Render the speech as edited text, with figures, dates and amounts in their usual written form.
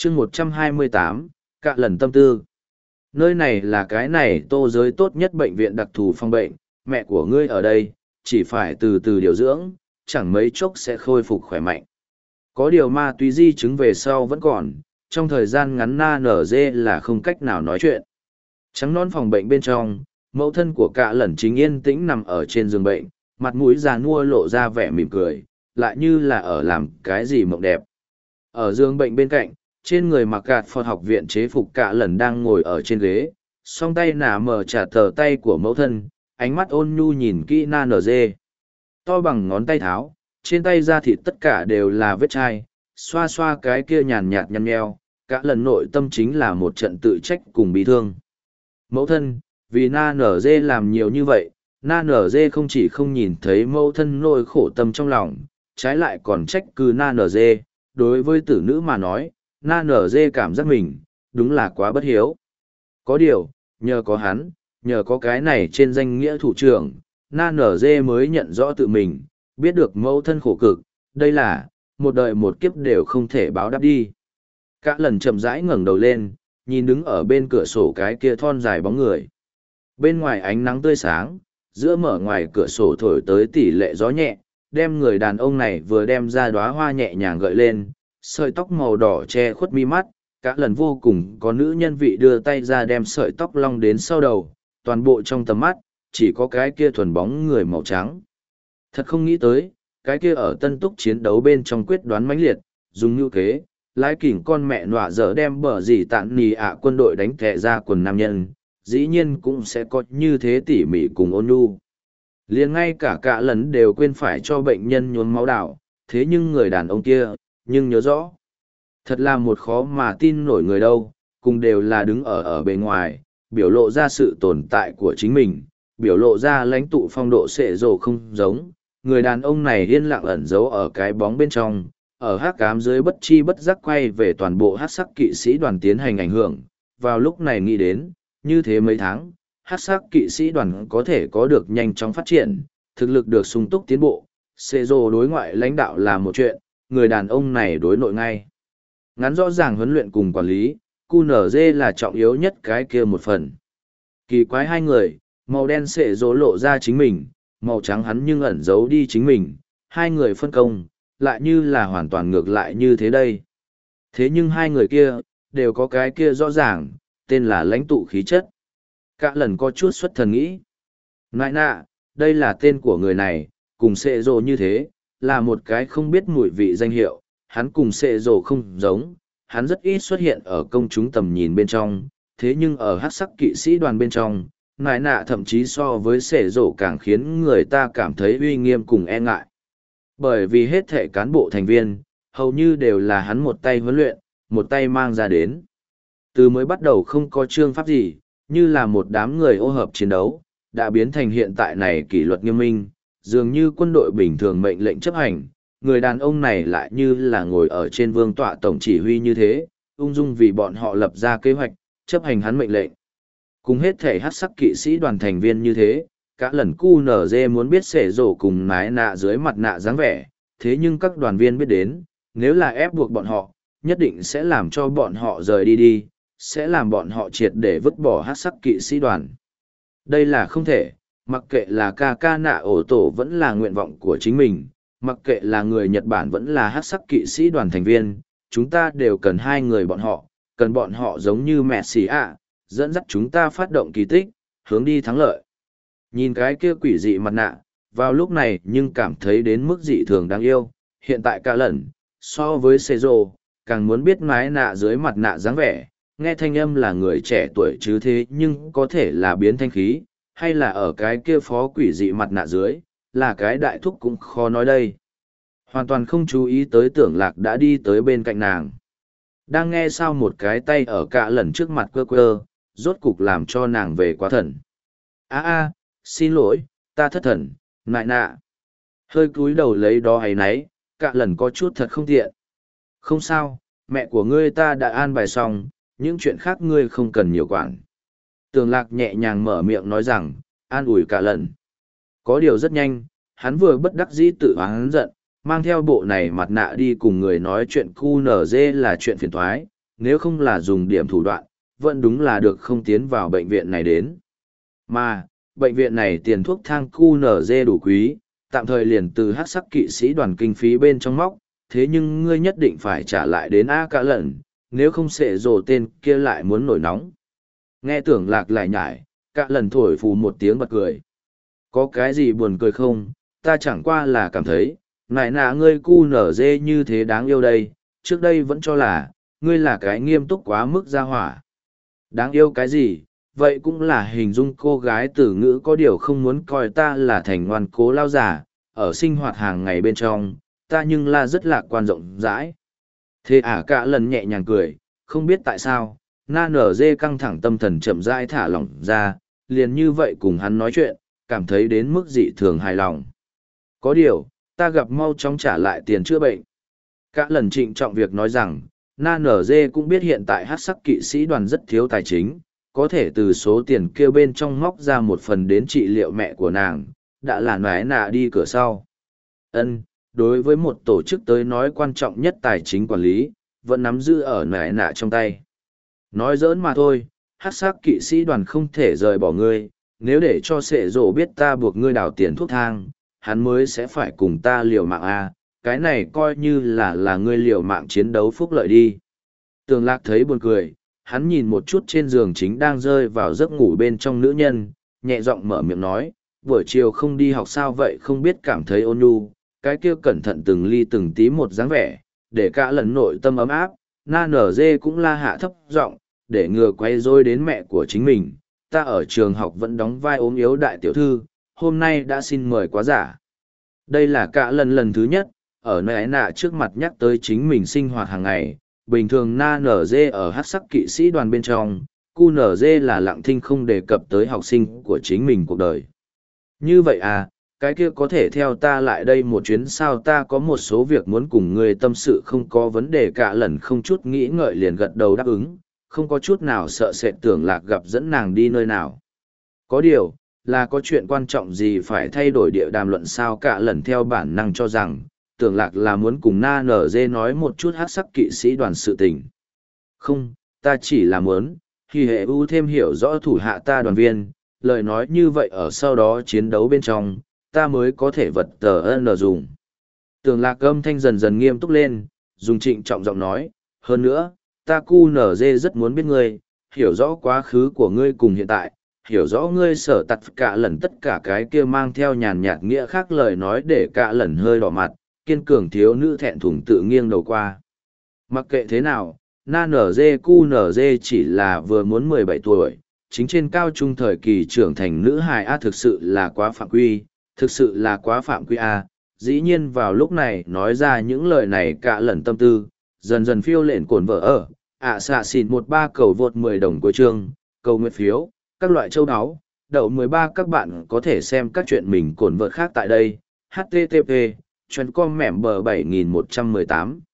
chương 128, cạ lần tâm tư. Nơi này là cái này tô giới tốt nhất bệnh viện đặc thù phòng bệnh, mẹ của ngươi ở đây, chỉ phải từ từ điều dưỡng, chẳng mấy chốc sẽ khôi phục khỏe mạnh. Có điều ma túy di chứng về sau vẫn còn, trong thời gian ngắn na nở dê là không cách nào nói chuyện. Trắng non phòng bệnh bên trong, mẫu thân của cạ lẩn chính yên tĩnh nằm ở trên giường bệnh, mặt mũi già nua lộ ra vẻ mỉm cười, lại như là ở làm cái gì mộng đẹp. Ở giường bệnh bên cạnh, trên người mặc gạt phật học viện chế phục cạ lẩn đang ngồi ở trên ghế, song tay nả mở trả tờ tay của mẫu thân, ánh mắt ôn nhu nhìn kỹ na nở dê. To bằng ngón tay tháo, trên tay da thịt tất cả đều là vết chai, xoa xoa cái kia nhàn nhạt nhăn nheo, cả lần nội tâm chính là một trận tự trách cùng bị thương. Mẫu thân, vì na nở dê làm nhiều như vậy, na nở dê không chỉ không nhìn thấy mẫu thân nỗi khổ tâm trong lòng, trái lại còn trách cứ na nở dê. Đối với tử nữ mà nói, na nở dê cảm giác mình, đúng là quá bất hiếu. Có điều, nhờ có hắn, nhờ có cái này trên danh nghĩa thủ trưởng, na nở dê mới nhận rõ tự mình, biết được mẫu thân khổ cực, đây là, một đời một kiếp đều không thể báo đáp đi. Cả lần chậm rãi ngẩng đầu lên, nhìn đứng ở bên cửa sổ cái kia thon dài bóng người. Bên ngoài ánh nắng tươi sáng, giữa mở ngoài cửa sổ thổi tới tỷ lệ gió nhẹ, đem người đàn ông này vừa đem ra đóa hoa nhẹ nhàng gợi lên, sợi tóc màu đỏ che khuất mi mắt, cả lần vô cùng có nữ nhân vị đưa tay ra đem sợi tóc long đến sau đầu, toàn bộ trong tầm mắt, chỉ có cái kia thuần bóng người màu trắng. Thật không nghĩ tới, cái kia ở tân túc chiến đấu bên trong quyết đoán mãnh liệt, dùng như kế, lái kỉnh con mẹ nọa dở đem bờ gì tạn nì ạ quân đội đánh thẻ ra quần nam nhân, dĩ nhiên cũng sẽ có như thế tỉ mỉ cùng ôn nhu. Liền ngay cả lần đều quên phải cho bệnh nhân nhuốm máu đảo, thế nhưng người đàn ông kia, nhưng nhớ rõ. Thật là một khó mà tin nổi người đâu, cùng đều là đứng ở bề ngoài, biểu lộ ra sự tồn tại của chính mình, biểu lộ ra lãnh tụ phong độ xệ rồ không giống. Người đàn ông này yên lặng ẩn giấu ở cái bóng bên trong, ở hắc ám dưới bất chi bất giác quay về toàn bộ hắc sắc kỵ sĩ đoàn tiến hành ảnh hưởng. Vào lúc này nghĩ đến, như thế mấy tháng, hắc sắc kỵ sĩ đoàn có thể có được nhanh chóng phát triển, thực lực được sung túc tiến bộ. Xê rồ đối ngoại lãnh đạo là một chuyện, người đàn ông này đối nội ngay. Ngắn rõ ràng huấn luyện cùng quản lý, QNZ là trọng yếu nhất cái kia một phần. Kỳ quái hai người, màu đen xệ rồ lộ ra chính mình, màu trắng hắn nhưng ẩn giấu đi chính mình, hai người phân công, lại như là hoàn toàn ngược lại như thế đây. Thế nhưng hai người kia, đều có cái kia rõ ràng, tên là lãnh tụ khí chất. Cả lần có chút xuất thần nghĩ. Nại nạ, đây là tên của người này, cùng xệ rồ như thế, là một cái không biết mùi vị danh hiệu, hắn cùng xệ rồ không giống, hắn rất ít xuất hiện ở công chúng tầm nhìn bên trong, thế nhưng ở hắc sắc kỵ sĩ đoàn bên trong, nại nạ thậm chí so với xệ rồ càng khiến người ta cảm thấy uy nghiêm cùng e ngại. Bởi vì hết thể cán bộ thành viên, hầu như đều là hắn một tay huấn luyện, một tay mang ra đến. Từ mới bắt đầu không có chương pháp gì, như là một đám người ô hợp chiến đấu, đã biến thành hiện tại này kỷ luật nghiêm minh, dường như quân đội bình thường mệnh lệnh chấp hành, người đàn ông này lại như là ngồi ở trên vương tọa tổng chỉ huy như thế, ung dung vì bọn họ lập ra kế hoạch, chấp hành hắn mệnh lệnh. Cùng hết thể hát sắc kỵ sĩ đoàn thành viên như thế, cả lần QNZ muốn biết xể rổ cùng nái nạ dưới mặt nạ dáng vẻ, thế nhưng các đoàn viên biết đến, nếu là ép buộc bọn họ, nhất định sẽ làm cho bọn họ rời đi, sẽ làm bọn họ triệt để vứt bỏ hát sắc kỵ sĩ đoàn. Đây là không thể, mặc kệ là ca nạ ổ tổ vẫn là nguyện vọng của chính mình, mặc kệ là người Nhật Bản vẫn là hát sắc kỵ sĩ đoàn thành viên, chúng ta đều cần hai người bọn họ, cần bọn họ giống như Messi ạ, dẫn dắt chúng ta phát động kỳ tích, hướng đi thắng lợi. Nhìn cái kia quỷ dị mặt nạ, vào lúc này nhưng cảm thấy đến mức dị thường đáng yêu, hiện tại cả lần, so với Sezo, càng muốn biết mái nạ dưới mặt nạ dáng vẻ, nghe thanh âm là người trẻ tuổi chứ thế nhưng có thể là biến thanh khí, hay là ở cái kia phó quỷ dị mặt nạ dưới, là cái đại thúc cũng khó nói đây. Hoàn toàn không chú ý tới Tưởng Lạc đã đi tới bên cạnh nàng. Đang nghe sao một cái tay ở cả lần trước mặt quơ quơ, rốt cục làm cho nàng về quá thần. Xin lỗi, ta thất thần, nại nạ. Hơi cúi đầu lấy đó hay nấy, cả lần có chút thật không tiện. Không sao, mẹ của ngươi ta đã an bài xong, những chuyện khác ngươi không cần nhiều quản. Tường Lạc nhẹ nhàng mở miệng nói rằng, an ủi cả lần. Có điều rất nhanh, hắn vừa bất đắc dĩ tự oán giận, mang theo bộ này mặt nạ đi cùng người nói chuyện QNZ là chuyện phiền toái, nếu không là dùng điểm thủ đoạn, vẫn đúng là được không tiến vào bệnh viện này đến. Mà, bệnh viện này tiền thuốc thang QNZ đủ quý, tạm thời liền từ hắc sắc kỵ sĩ đoàn kinh phí bên trong móc, thế nhưng ngươi nhất định phải trả lại đến A cả lần, nếu không sẽ rồ tên kia lại muốn nổi nóng. Nghe tưởng lạc lại nhải, cả lần thổi phù một tiếng bật cười. Có cái gì buồn cười không, ta chẳng qua là cảm thấy, nại nạ ngươi cu nở dê như thế đáng yêu đây, trước đây vẫn cho là, ngươi là cái nghiêm túc quá mức ra hỏa. Đáng yêu cái gì, vậy cũng là hình dung cô gái tử ngữ có điều không muốn coi ta là thành ngoan cố lao giả, ở sinh hoạt hàng ngày bên trong, ta nhưng là rất lạc quan rộng rãi. Thế cả lần nhẹ nhàng cười, không biết tại sao, na nở dê căng thẳng tâm thần chậm rãi thả lỏng ra, liền như vậy cùng hắn nói chuyện, cảm thấy đến mức dị thường hài lòng. Có điều, ta gặp mau chóng trả lại tiền chữa bệnh. Cả lần trịnh trọng việc nói rằng, na nở dê cũng biết hiện tại hát sắc kỵ sĩ đoàn rất thiếu tài chính, có thể từ số tiền kêu bên trong móc ra một phần đến trị liệu mẹ của nàng, đã là nói nạ đi cửa sau. Ân, đối với một tổ chức tới nói quan trọng nhất tài chính quản lý, vẫn nắm giữ ở nải nạ trong tay. Nói giỡn mà thôi, hát sắc kỵ sĩ đoàn không thể rời bỏ ngươi, nếu để cho sệ rộ biết ta buộc ngươi đào tiền thuốc thang, hắn mới sẽ phải cùng ta liều mạng a. Cái này coi như là ngươi liều mạng chiến đấu phúc lợi đi. Tường lạc thấy buồn cười, hắn nhìn một chút trên giường chính đang rơi vào giấc ngủ bên trong nữ nhân, nhẹ giọng mở miệng nói, buổi chiều không đi học sao vậy không biết cảm thấy ôn nhu, cái kia cẩn thận từng ly từng tí một dáng vẻ, để cả lần nội tâm ấm áp, na nở dê cũng la hạ thấp giọng để ngừa quay rối đến mẹ của chính mình, ta ở trường học vẫn đóng vai ốm yếu đại tiểu thư, hôm nay đã xin mời quá giả. Đây là cả lần thứ nhất, ở nơi nạ trước mặt nhắc tới chính mình sinh hoạt hàng ngày, bình thường na nở dê ở hát sắc kỵ sĩ đoàn bên trong, cu nở dê là lặng thinh không đề cập tới học sinh của chính mình cuộc đời. Như vậy à, cái kia có thể theo ta lại đây một chuyến sao ta có một số việc muốn cùng người tâm sự không có vấn đề cả lần không chút nghĩ ngợi liền gật đầu đáp ứng, không có chút nào sợ sệt tưởng lạc gặp dẫn nàng đi nơi nào. Có điều, là có chuyện quan trọng gì phải thay đổi địa đàm luận sao cả lần theo bản năng cho rằng, tưởng lạc là muốn cùng na nở dê nói một chút hát sắc kỵ sĩ đoàn sự tình. Không, ta chỉ là muốn, khi hệ ưu thêm hiểu rõ thủ hạ ta đoàn viên, lời nói như vậy ở sau đó chiến đấu bên trong, ta mới có thể vật tờ ân dùng. Tưởng lạc âm thanh dần dần nghiêm túc lên, dùng trịnh trọng giọng nói, hơn nữa, ta cu nở dê rất muốn biết ngươi, hiểu rõ quá khứ của ngươi cùng hiện tại, hiểu rõ ngươi sở tặt cả lần tất cả cái kia mang theo nhàn nhạt nghĩa khác lời nói để cả lần hơi đỏ mặt, kiên cường thiếu nữ thẹn thùng tự nghiêng đầu qua. Mặc kệ thế nào, na nở dê cu nở dê chỉ là vừa muốn 17 tuổi, chính trên cao trung thời kỳ trưởng thành nữ hài A thực sự là quá phạm quy, thực sự là quá phạm quy A. Dĩ nhiên vào lúc này nói ra những lời này cả lần tâm tư, dần dần phiêu lện cồn vợ ở, xạ xịn 13 cầu vượt 10 đồng của chương, cầu nguyện phiếu, các loại châu áo, đậu 13 các bạn có thể xem các chuyện mình cồn vợt khác tại đây, http, chuyên com mẻm bờ 7118.